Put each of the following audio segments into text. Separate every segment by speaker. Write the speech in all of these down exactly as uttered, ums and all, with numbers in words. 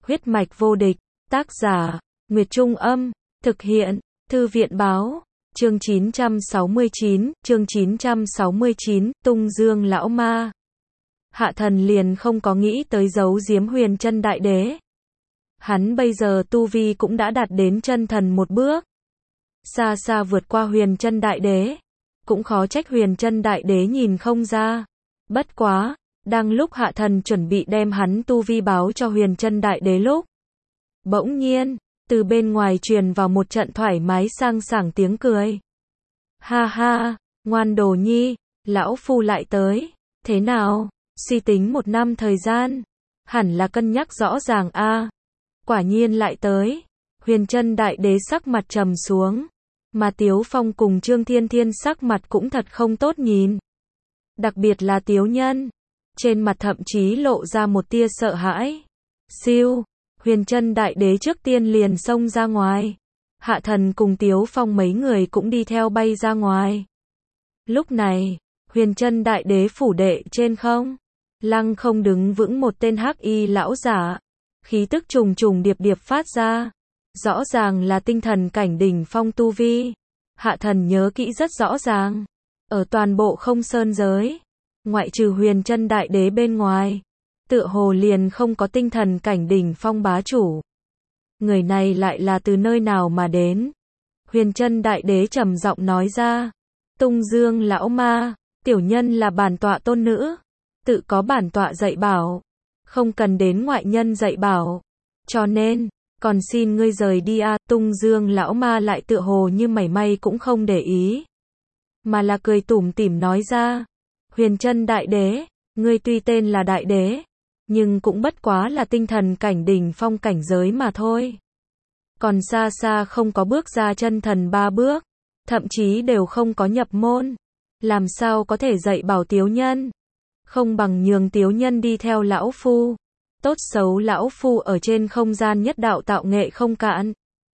Speaker 1: Huyết mạch vô địch, tác giả, Nguyệt Trung Âm, thực hiện, Thư viện Báo, chương chín trăm sáu mươi chín, chương chín trăm sáu mươi chín, Tung Dương lão ma. Hạ thần liền không có nghĩ tới giấu giếm Huyền Chân Đại Đế. Hắn bây giờ tu vi cũng đã đạt đến chân thần một bước, xa xa vượt qua Huyền Chân Đại Đế, cũng khó trách Huyền Chân Đại Đế nhìn không ra. Bất quá, đang lúc hạ thần chuẩn bị đem hắn tu vi báo cho Huyền Chân Đại Đế lúc, bỗng nhiên, từ bên ngoài truyền vào một trận thoải mái sang sảng tiếng cười. Ha ha, ngoan đồ nhi, lão phu lại tới, thế nào, suy tính một năm thời gian, hẳn là cân nhắc rõ ràng a. À. Quả nhiên lại tới. Huyền Chân Đại Đế sắc mặt trầm xuống, mà Tiếu Phong cùng Trương Thiên Thiên sắc mặt cũng thật không tốt nhìn. Đặc biệt là Tiếu Nhân, trên mặt thậm chí lộ ra một tia sợ hãi. Siêu, Huyền Chân Đại Đế trước tiên liền xông ra ngoài. Hạ thần cùng Tiếu Phong mấy người cũng đi theo bay ra ngoài. Lúc này, Huyền Chân Đại Đế phủ đệ trên không, lăng không đứng vững một tên hắc y lão giả, khí tức trùng trùng điệp điệp phát ra, rõ ràng là tinh thần cảnh đỉnh phong tu vi. Hạ thần nhớ kỹ rất rõ ràng, ở toàn bộ Không Sơn giới, ngoại trừ Huyền Chân Đại Đế bên ngoài, tựa hồ liền không có tinh thần cảnh đỉnh phong bá chủ. Người này lại là từ nơi nào mà đến? Huyền Chân Đại Đế trầm giọng nói ra. Tung Dương lão ma, tiểu nhân là bản tọa tôn nữ, tự có bản tọa dạy bảo, không cần đến ngoại nhân dạy bảo, cho nên, còn xin ngươi rời đi a. À. Tung Dương lão ma lại tựa hồ như mảy may cũng không để ý, mà là cười tủm tỉm nói ra. Huyền Chân Đại Đế, ngươi tuy tên là Đại Đế, nhưng cũng bất quá là tinh thần cảnh đỉnh phong cảnh giới mà thôi. Còn xa xa không có bước ra chân thần ba bước, thậm chí đều không có nhập môn, làm sao có thể dạy bảo Tiếu Nhân? Không bằng nhường Tiếu Nhân đi theo lão phu. Tốt xấu lão phu ở trên không gian nhất đạo tạo nghệ không cạn,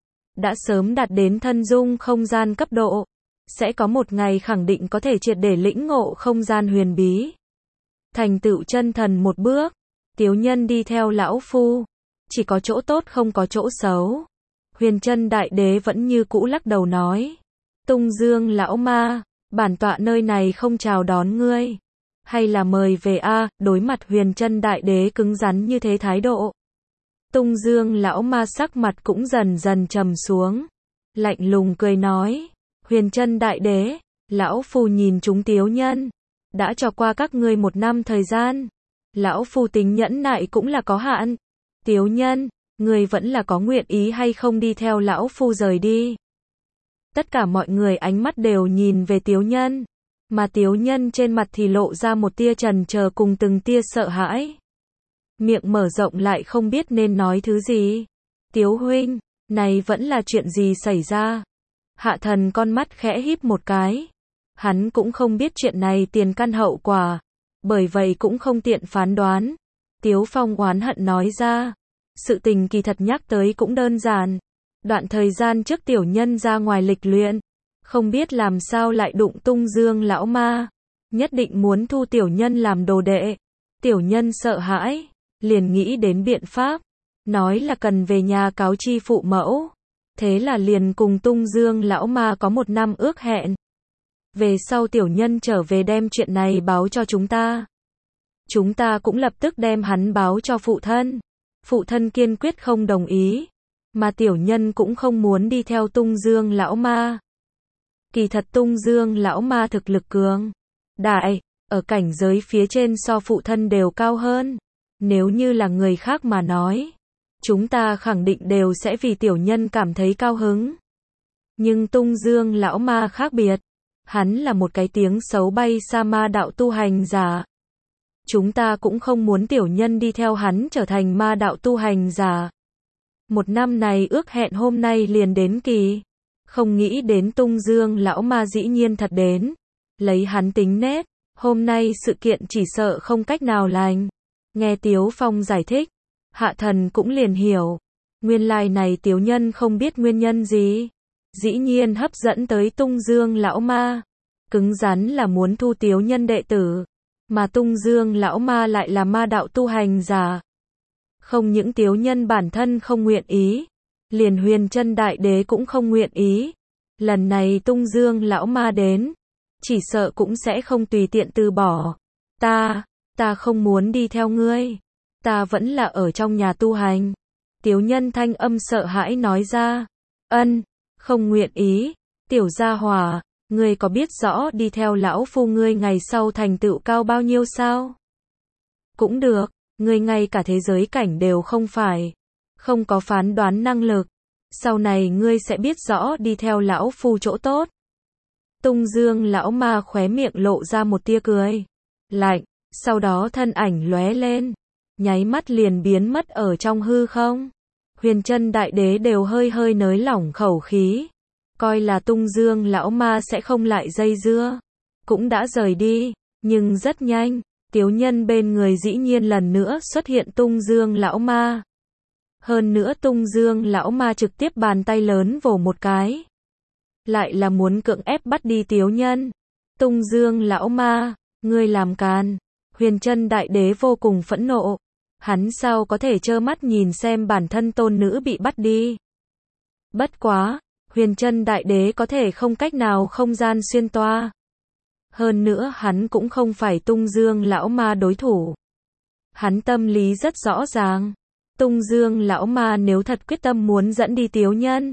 Speaker 1: đã sớm đạt đến thân dung không gian cấp độ, sẽ có một ngày khẳng định có thể triệt để lĩnh ngộ không gian huyền bí, thành tựu chân thần một bước. Tiếu Nhân đi theo lão phu, chỉ có chỗ tốt không có chỗ xấu. Huyền Chân Đại Đế vẫn như cũ lắc đầu nói. Tung Dương lão ma, bản tọa nơi này không chào đón ngươi, hay là mời về a. À. Đối mặt Huyền Chân Đại Đế cứng rắn như thế thái độ, Tung Dương lão ma sắc mặt cũng dần dần trầm xuống, lạnh lùng cười nói. Huyền Chân Đại Đế, lão phu nhìn chúng Tiếu Nhân, đã cho qua các ngươi một năm thời gian, lão phu tính nhẫn nại cũng là có hạn. Tiếu Nhân, ngươi vẫn là có nguyện ý hay không đi theo lão phu rời đi? Tất cả mọi người ánh mắt đều nhìn về Tiếu Nhân, mà Tiếu Nhân trên mặt thì lộ ra một tia chần chờ cùng từng tia sợ hãi. Miệng mở rộng lại không biết nên nói thứ gì. Tiếu huynh, này vẫn là chuyện gì xảy ra? Hạ thần con mắt khẽ híp một cái. Hắn cũng không biết chuyện này tiền căn hậu quả, bởi vậy cũng không tiện phán đoán. Tiếu Phong oán hận nói ra. Sự tình kỳ thật nhắc tới cũng đơn giản. Đoạn thời gian trước tiểu nhân ra ngoài lịch luyện, không biết làm sao lại đụng Tung Dương lão ma, nhất định muốn thu tiểu nhân làm đồ đệ. Tiểu nhân sợ hãi, liền nghĩ đến biện pháp, nói là cần về nhà cáo chi phụ mẫu. Thế là liền cùng Tung Dương lão ma có một năm ước hẹn. Về sau tiểu nhân trở về đem chuyện này báo cho chúng ta. Chúng ta cũng lập tức đem hắn báo cho phụ thân. Phụ thân kiên quyết không đồng ý, mà tiểu nhân cũng không muốn đi theo Tung Dương lão ma. Kỳ thật Tung Dương lão ma thực lực cường đại, ở cảnh giới phía trên so phụ thân đều cao hơn. Nếu như là người khác mà nói, chúng ta khẳng định đều sẽ vì tiểu nhân cảm thấy cao hứng. Nhưng Tung Dương lão ma khác biệt, hắn là một cái tiếng xấu bay xa ma đạo tu hành giả. Chúng ta cũng không muốn tiểu nhân đi theo hắn trở thành ma đạo tu hành giả. Một năm này ước hẹn hôm nay liền đến kỳ, không nghĩ đến Tung Dương lão ma dĩ nhiên thật đến. Lấy hắn tính nết, hôm nay sự kiện chỉ sợ không cách nào lành. Nghe Tiếu Phong giải thích, hạ thần cũng liền hiểu. Nguyên lai này Tiếu Nhân không biết nguyên nhân gì, dĩ nhiên hấp dẫn tới Tung Dương lão ma. Cứng rắn là muốn thu Tiếu Nhân đệ tử, mà Tung Dương lão ma lại là ma đạo tu hành giả. Không những Tiếu Nhân bản thân không nguyện ý, liền Huyền Chân Đại Đế cũng không nguyện ý. Lần này Tung Dương lão ma đến, chỉ sợ cũng sẽ không tùy tiện từ bỏ. Ta, ta không muốn đi theo ngươi. Ta vẫn là ở trong nhà tu hành. Tiếu Nhân thanh âm sợ hãi nói ra. Ân, không nguyện ý. Tiểu gia hỏa, ngươi có biết rõ đi theo lão phu ngươi ngày sau thành tựu cao bao nhiêu sao? Cũng được, ngươi ngay cả thế giới cảnh đều không phải. Không có phán đoán năng lực. Sau này ngươi sẽ biết rõ đi theo lão phu chỗ tốt. Tung Dương lão ma khóe miệng lộ ra một tia cười lạnh, sau đó thân ảnh lóe lên, nháy mắt liền biến mất ở trong hư không. Huyền Chân Đại Đế đều hơi hơi nới lỏng khẩu khí, coi là Tung Dương lão ma sẽ không lại dây dưa, cũng đã rời đi, nhưng rất nhanh, Tiếu Nhân bên người dĩ nhiên lần nữa xuất hiện Tung Dương lão ma. Hơn nữa Tung Dương lão ma trực tiếp bàn tay lớn vồ một cái, lại là muốn cưỡng ép bắt đi Tiếu Nhân. Tung Dương lão ma, ngươi làm càn. Huyền Chân Đại Đế vô cùng phẫn nộ, hắn sao có thể trơ mắt nhìn xem bản thân tôn nữ bị bắt đi. Bất quá, Huyền Chân Đại Đế có thể không cách nào không gian xuyên toa. Hơn nữa hắn cũng không phải Tung Dương lão ma đối thủ. Hắn tâm lý rất rõ ràng, Tung Dương lão ma nếu thật quyết tâm muốn dẫn đi Tiếu Nhân,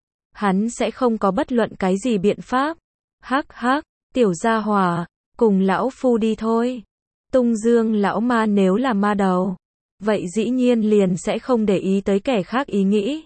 Speaker 1: hắn sẽ không có bất luận cái gì biện pháp. Hắc hắc, tiểu gia hỏa, cùng lão phu đi thôi. Tung Dương lão ma nếu là ma đầu, vậy dĩ nhiên liền sẽ không để ý tới kẻ khác ý nghĩ.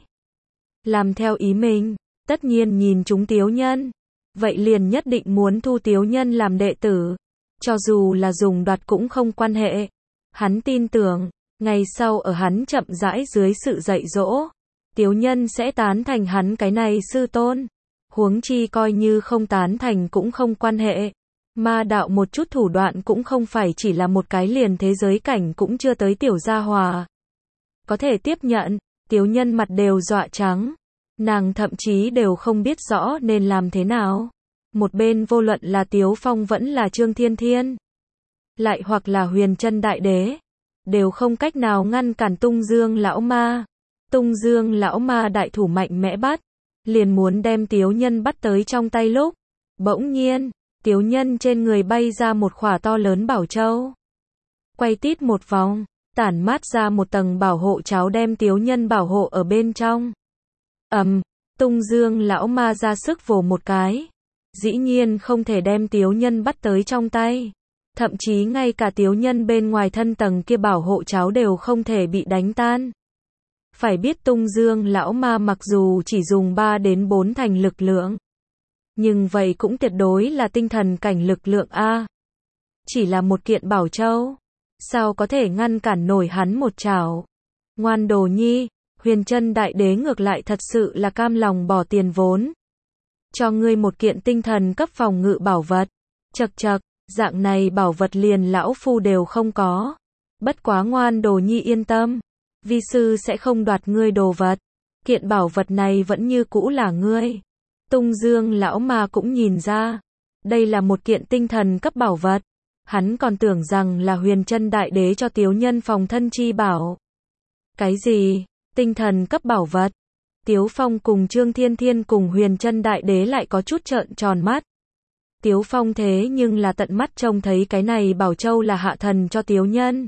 Speaker 1: Làm theo ý mình, tất nhiên nhìn chúng Tiếu Nhân, vậy liền nhất định muốn thu Tiếu Nhân làm đệ tử. Cho dù là dùng đoạt cũng không quan hệ. Hắn tin tưởng, ngày sau ở hắn chậm rãi dưới sự dạy dỗ, Tiếu Nhân sẽ tán thành hắn cái này sư tôn. Huống chi coi như không tán thành cũng không quan hệ. Ma đạo một chút thủ đoạn cũng không phải chỉ là một cái liền thế giới cảnh cũng chưa tới tiểu gia hòa có thể tiếp nhận. Tiếu Nhân mặt đều dọa trắng, nàng thậm chí đều không biết rõ nên làm thế nào. Một bên vô luận là Tiếu Phong vẫn là Trương Thiên Thiên, lại hoặc là Huyền Chân Đại Đế, đều không cách nào ngăn cản Tung Dương lão ma. Tung Dương lão ma đại thủ mạnh mẽ bắt, liền muốn đem Tiếu Nhân bắt tới trong tay lúc, bỗng nhiên, Tiếu Nhân trên người bay ra một khỏa to lớn bảo châu. Quay tít một vòng, tản mát ra một tầng bảo hộ cháo đem Tiếu Nhân bảo hộ ở bên trong. Ầm, um, Tung Dương lão ma ra sức vồ một cái, dĩ nhiên không thể đem Tiếu Nhân bắt tới trong tay. Thậm chí ngay cả Tiếu Nhân bên ngoài thân tầng kia bảo hộ cháo đều không thể bị đánh tan. Phải biết Tung Dương lão ma mặc dù chỉ dùng ba đến bốn thành lực lượng, nhưng vậy cũng tuyệt đối là tinh thần cảnh lực lượng a. Chỉ là một kiện bảo châu, sao có thể ngăn cản nổi hắn một chảo. Ngoan đồ nhi, Huyền Chân Đại Đế ngược lại thật sự là cam lòng bỏ tiền vốn cho ngươi một kiện tinh thần cấp phòng ngự bảo vật. Chậc chậc, dạng này bảo vật liền lão phu đều không có. Bất quá ngoan đồ nhi yên tâm, vi sư sẽ không đoạt ngươi đồ vật. Kiện bảo vật này vẫn như cũ là ngươi. Tung Dương lão ma cũng nhìn ra, đây là một kiện tinh thần cấp bảo vật. Hắn còn tưởng rằng là Huyền Chân Đại Đế cho Tiếu Nhân phòng thân chi bảo. Cái gì? Tinh thần cấp bảo vật? Tiếu Phong cùng Trương Thiên Thiên cùng Huyền Chân Đại Đế lại có chút trợn tròn mắt. Tiếu Phong thế nhưng là tận mắt trông thấy cái này bảo châu là hạ thần cho Tiếu Nhân.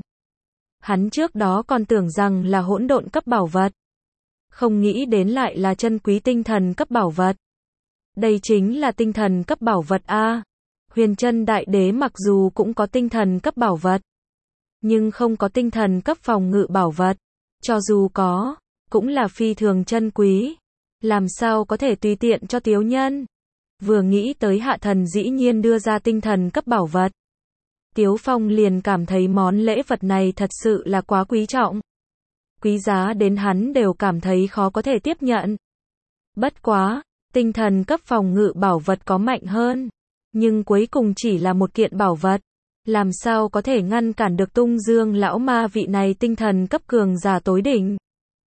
Speaker 1: Hắn trước đó còn tưởng rằng là hỗn độn cấp bảo vật, không nghĩ đến lại là chân quý tinh thần cấp bảo vật. Đây chính là tinh thần cấp bảo vật a. Huyền Chân Đại Đế mặc dù cũng có tinh thần cấp bảo vật, nhưng không có tinh thần cấp phòng ngự bảo vật. Cho dù có, cũng là phi thường chân quý. Làm sao có thể tùy tiện cho Tiếu Nhân. Vừa nghĩ tới hạ thần dĩ nhiên đưa ra tinh thần cấp bảo vật, Tiếu Phong liền cảm thấy món lễ vật này thật sự là quá quý trọng. Quý giá đến hắn đều cảm thấy khó có thể tiếp nhận. Bất quá, tinh thần cấp phòng ngự bảo vật có mạnh hơn, nhưng cuối cùng chỉ là một kiện bảo vật. Làm sao có thể ngăn cản được Tung Dương lão ma vị này tinh thần cấp cường giả tối đỉnh.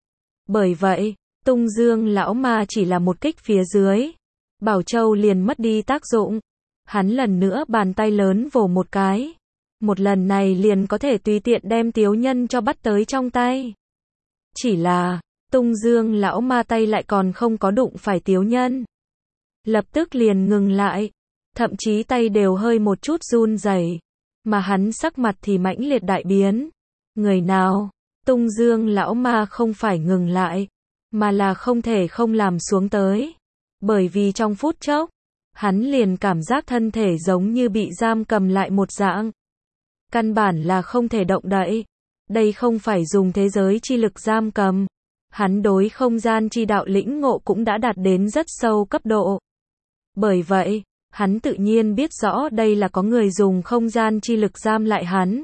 Speaker 1: Bởi vậy, Tung Dương lão ma chỉ là một kích phía dưới, bảo châu liền mất đi tác dụng. Hắn lần nữa bàn tay lớn vồ một cái, một lần này liền có thể tùy tiện đem Tiếu Nhân cho bắt tới trong tay. Chỉ là, Tung Dương lão ma tay lại còn không có đụng phải Tiếu Nhân. Lập tức liền ngừng lại, thậm chí tay đều hơi một chút run rẩy, mà hắn sắc mặt thì mãnh liệt đại biến. Người nào? Tung Dương lão ma không phải ngừng lại, mà là không thể không làm xuống tới. Bởi vì trong phút chốc, hắn liền cảm giác thân thể giống như bị giam cầm lại một dạng. Căn bản là không thể động đậy. Đây không phải dùng thế giới chi lực giam cầm. Hắn đối không gian chi đạo lĩnh ngộ cũng đã đạt đến rất sâu cấp độ. Bởi vậy, hắn tự nhiên biết rõ đây là có người dùng không gian chi lực giam lại hắn.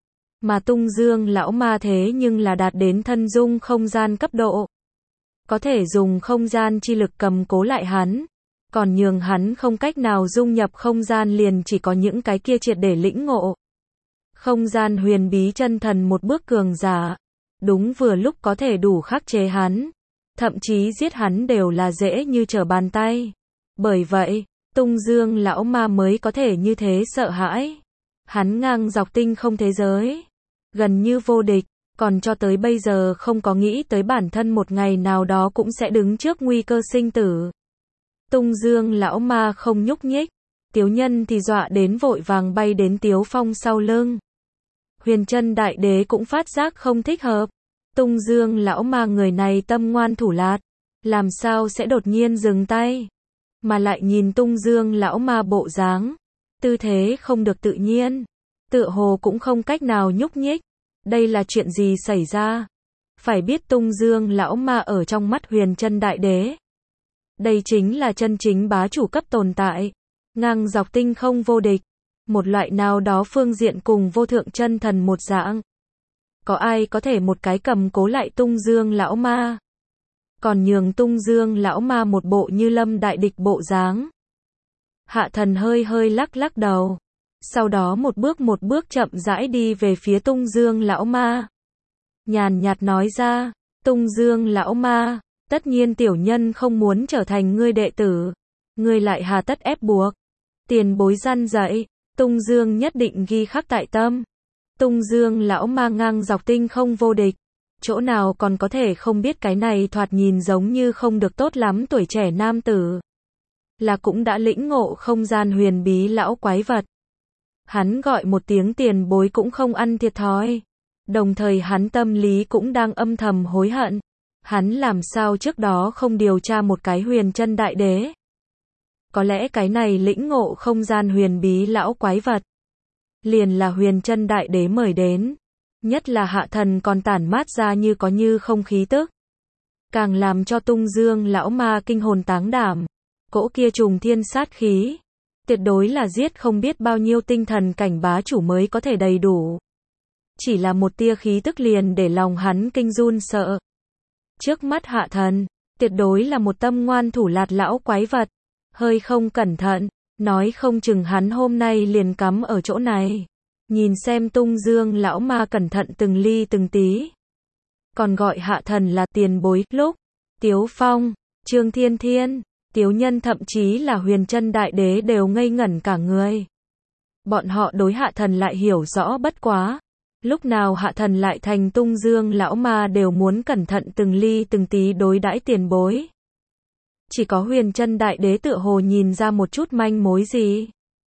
Speaker 1: Mà Tung Dương lão ma thế nhưng là đạt đến thân dung không gian cấp độ. Có thể dùng không gian chi lực cầm cố lại hắn. Còn nhường hắn không cách nào dung nhập không gian liền chỉ có những cái kia triệt để lĩnh ngộ. Không gian huyền bí chân thần một bước cường giả. Đúng vừa lúc có thể đủ khắc chế hắn. Thậm chí giết hắn đều là dễ như trở bàn tay. Bởi vậy, Tung Dương lão ma mới có thể như thế sợ hãi. Hắn ngang dọc tinh không thế giới. Gần như vô địch. Còn cho tới bây giờ không có nghĩ tới bản thân một ngày nào đó cũng sẽ đứng trước nguy cơ sinh tử. Tung Dương lão ma không nhúc nhích. Tiếu Nhân thì dọa đến vội vàng bay đến Tiếu Phong sau lưng. Huyền Chân Đại Đế cũng phát giác không thích hợp. Tung Dương lão ma người này tâm ngoan thủ lạt. Làm sao sẽ đột nhiên dừng tay. Mà lại nhìn Tung Dương lão ma bộ dáng. Tư thế không được tự nhiên. Tựa hồ cũng không cách nào nhúc nhích. Đây là chuyện gì xảy ra? Phải biết Tung Dương lão ma ở trong mắt Huyền Chân Đại Đế. Đây chính là chân chính bá chủ cấp tồn tại. Ngang dọc tinh không vô địch. Một loại nào đó phương diện cùng vô thượng chân thần một dạng. Có ai có thể một cái cầm cố lại Tung Dương lão ma? Còn nhường Tung Dương lão ma một bộ như lâm đại địch bộ dáng. Hạ thần hơi hơi lắc lắc đầu. Sau đó một bước một bước chậm rãi đi về phía Tung Dương lão ma. Nhàn nhạt nói ra, Tung Dương lão ma, tất nhiên tiểu nhân không muốn trở thành ngươi đệ tử. Ngươi lại hà tất ép buộc. Tiền bối răn dạy, Tung Dương nhất định ghi khắc tại tâm. Tung Dương lão ma ngang dọc tinh không vô địch. Chỗ nào còn có thể không biết cái này thoạt nhìn giống như không được tốt lắm tuổi trẻ nam tử. Là cũng đã lĩnh ngộ không gian huyền bí lão quái vật. Hắn gọi một tiếng tiền bối cũng không ăn thiệt thòi. Đồng thời hắn tâm lý cũng đang âm thầm hối hận. Hắn làm sao trước đó không điều tra một cái Huyền Chân Đại Đế. Có lẽ cái này lĩnh ngộ không gian huyền bí lão quái vật. Liền là Huyền Chân Đại Đế mời đến. Nhất là hạ thần còn tản mát ra như có như không khí tức. Càng làm cho Tung Dương lão ma kinh hồn táng đảm. Cỗ kia trùng thiên sát khí. Tuyệt đối là giết không biết bao nhiêu tinh thần cảnh bá chủ mới có thể đầy đủ. Chỉ là một tia khí tức liền để lòng hắn kinh run sợ. Trước mắt hạ thần, tuyệt đối là một tâm ngoan thủ lạt lão quái vật. Hơi không cẩn thận, nói không chừng hắn hôm nay liền cắm ở chỗ này. Nhìn xem Tung Dương lão ma cẩn thận từng ly từng tí. Còn gọi hạ thần là tiền bối, lúc Tiếu Phong, Trương Thiên Thiên, Tiếu Nhân thậm chí là Huyền Chân Đại Đế đều ngây ngẩn cả người. Bọn họ đối hạ thần lại hiểu rõ bất quá. Lúc nào hạ thần lại thành Tung Dương lão ma đều muốn cẩn thận từng ly từng tí đối đãi tiền bối. Chỉ có Huyền Chân Đại Đế tựa hồ nhìn ra một chút manh mối gì.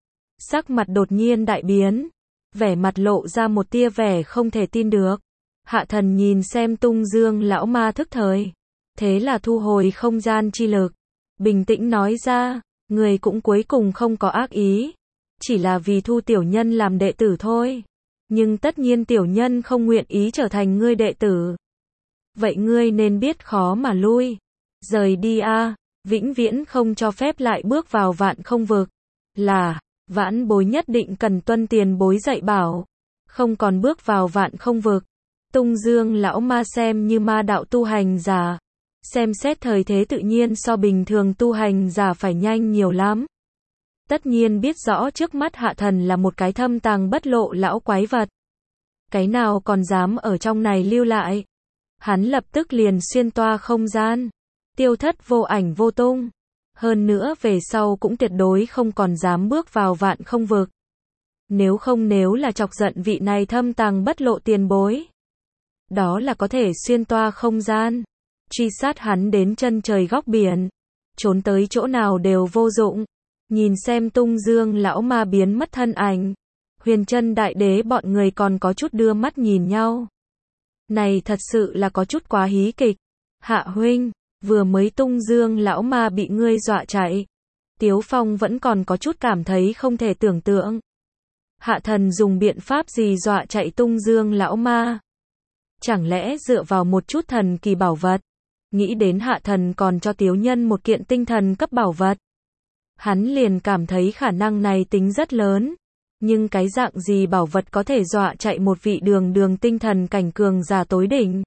Speaker 1: Sắc mặt đột nhiên đại biến. Vẻ mặt lộ ra một tia vẻ không thể tin được. Hạ thần nhìn xem Tung Dương lão ma thức thời. Thế là thu hồi không gian chi lực. Bình tĩnh nói ra, người cũng cuối cùng không có ác ý. Chỉ là vì thu tiểu nhân làm đệ tử thôi. Nhưng tất nhiên tiểu nhân không nguyện ý trở thành ngươi đệ tử. Vậy ngươi nên biết khó mà lui. Rời đi a, vĩnh viễn không cho phép lại bước vào vạn không vực. Là, vãn bối nhất định cần tuân tiền bối dạy bảo. Không còn bước vào vạn không vực. Tung Dương lão ma xem như ma đạo tu hành giả. Xem xét thời thế tự nhiên so bình thường tu hành giả phải nhanh nhiều lắm. Tất nhiên biết rõ trước mắt hạ thần là một cái thâm tàng bất lộ lão quái vật. Cái nào còn dám ở trong này lưu lại. Hắn lập tức liền xuyên toa không gian. Tiêu thất vô ảnh vô tung. Hơn nữa về sau cũng tuyệt đối không còn dám bước vào vạn không vực. Nếu không nếu là chọc giận vị này thâm tàng bất lộ tiền bối. đó là có thể xuyên toa không gian, truy sát hắn đến chân trời góc biển, trốn tới chỗ nào đều vô dụng. Nhìn xem Tung Dương lão ma biến mất thân ảnh, Huyền Chân Đại Đế bọn người còn có chút đưa mắt nhìn nhau. Này thật sự là có chút quá hí kịch. Hạ huynh, vừa mới Tung Dương lão ma bị ngươi dọa chạy. Tiếu Phong vẫn còn có chút cảm thấy không thể tưởng tượng. Hạ thần dùng biện pháp gì dọa chạy Tung Dương lão ma? Chẳng lẽ dựa vào một chút thần kỳ bảo vật? Nghĩ đến hạ thần còn cho Tiếu Nhân một kiện tinh thần cấp bảo vật. Hắn liền cảm thấy khả năng này tính rất lớn. Nhưng cái dạng gì bảo vật có thể dọa chạy một vị đường đường tinh thần cảnh cường giả tối đỉnh?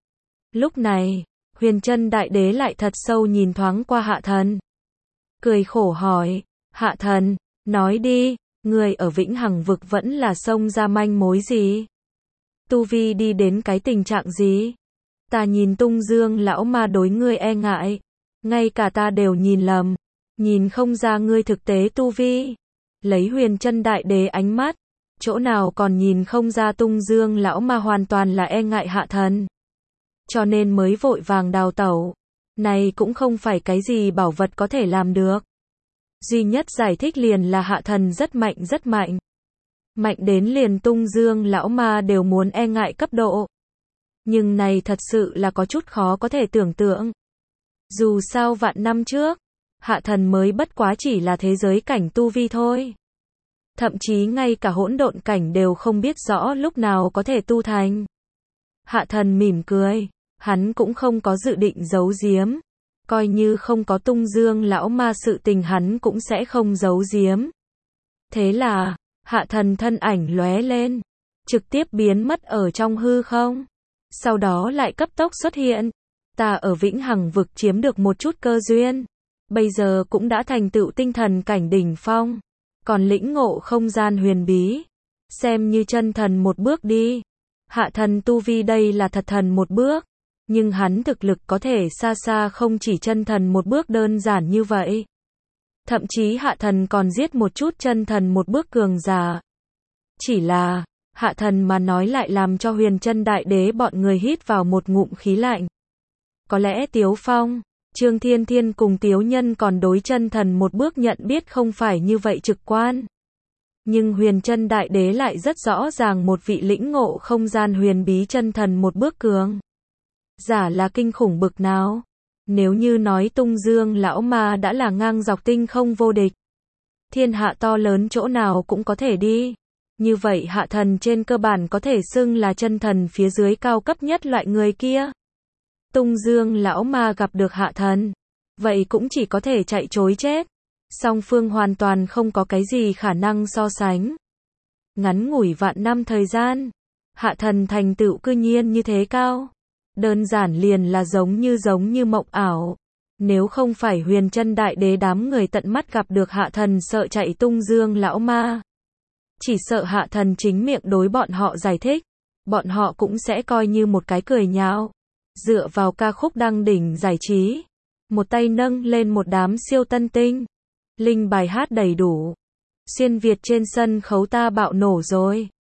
Speaker 1: Lúc này, Huyền Chân Đại Đế lại thật sâu nhìn thoáng qua hạ thần. Cười khổ hỏi, hạ thần, nói đi, người ở Vĩnh Hằng vực vẫn là xông ra manh mối gì? Tu vi đi đến cái tình trạng gì? Ta nhìn Tung Dương lão ma đối ngươi e ngại, ngay cả ta đều nhìn lầm, nhìn không ra ngươi thực tế tu vi. Lấy Huyền Chân Đại Đế ánh mắt, chỗ nào còn nhìn không ra Tung Dương lão ma hoàn toàn là e ngại hạ thần, cho nên mới vội vàng đào tẩu. Này cũng không phải cái gì bảo vật có thể làm được. Duy nhất giải thích liền là hạ thần rất mạnh rất mạnh. Mạnh đến liền Tung Dương lão ma đều muốn e ngại cấp độ. Nhưng này thật sự là có chút khó có thể tưởng tượng. Dù sao vạn năm trước, hạ thần mới bất quá chỉ là thế giới cảnh tu vi thôi. Thậm chí ngay cả hỗn độn cảnh đều không biết rõ lúc nào có thể tu thành. Hạ thần mỉm cười, hắn cũng không có dự định giấu giếm. Coi như không có Tung Dương lão ma sự tình hắn cũng sẽ không giấu giếm. Thế là, hạ thần thân ảnh lóe lên, trực tiếp biến mất ở trong hư không. Sau đó lại cấp tốc xuất hiện. Ta ở Vĩnh Hằng vực chiếm được một chút cơ duyên. Bây giờ cũng đã thành tựu tinh thần cảnh đỉnh phong. Còn lĩnh ngộ không gian huyền bí. Xem như chân thần một bước đi. Hạ thần tu vi đây là thật thần một bước. Nhưng hắn thực lực có thể xa xa không chỉ chân thần một bước đơn giản như vậy. Thậm chí hạ thần còn giết một chút chân thần một bước cường giả. Chỉ là, hạ thần mà nói lại làm cho Huyền Chân Đại Đế bọn người hít vào một ngụm khí lạnh. Có lẽ Tiếu Phong, Trương Thiên Thiên cùng Tiếu Nhân còn đối chân thần một bước nhận biết không phải như vậy trực quan. Nhưng Huyền Chân Đại Đế lại rất rõ ràng một vị lĩnh ngộ không gian huyền bí chân thần một bước cường giả là kinh khủng bực nào. Nếu như nói Tung Dương lão ma đã là ngang dọc tinh không vô địch, thiên hạ to lớn chỗ nào cũng có thể đi. Như vậy hạ thần trên cơ bản có thể xưng là chân thần phía dưới cao cấp nhất loại người kia. Tung Dương lão ma gặp được hạ thần, vậy cũng chỉ có thể chạy trối chết. Song phương hoàn toàn không có cái gì khả năng so sánh. Ngắn ngủi vạn năm thời gian, hạ thần thành tựu cư nhiên như thế cao. Đơn giản liền là giống như giống như mộng ảo. Nếu không phải Huyền Chân Đại Đế đám người tận mắt gặp được hạ thần sợ chạy Tung Dương lão ma, chỉ sợ hạ thần chính miệng đối bọn họ giải thích, bọn họ cũng sẽ coi như một cái cười nhạo. Dựa vào ca khúc đăng đỉnh giải trí, một tay nâng lên một đám siêu tân tinh, linh bài hát đầy đủ, xuyên Việt trên sân khấu ta bạo nổ rồi.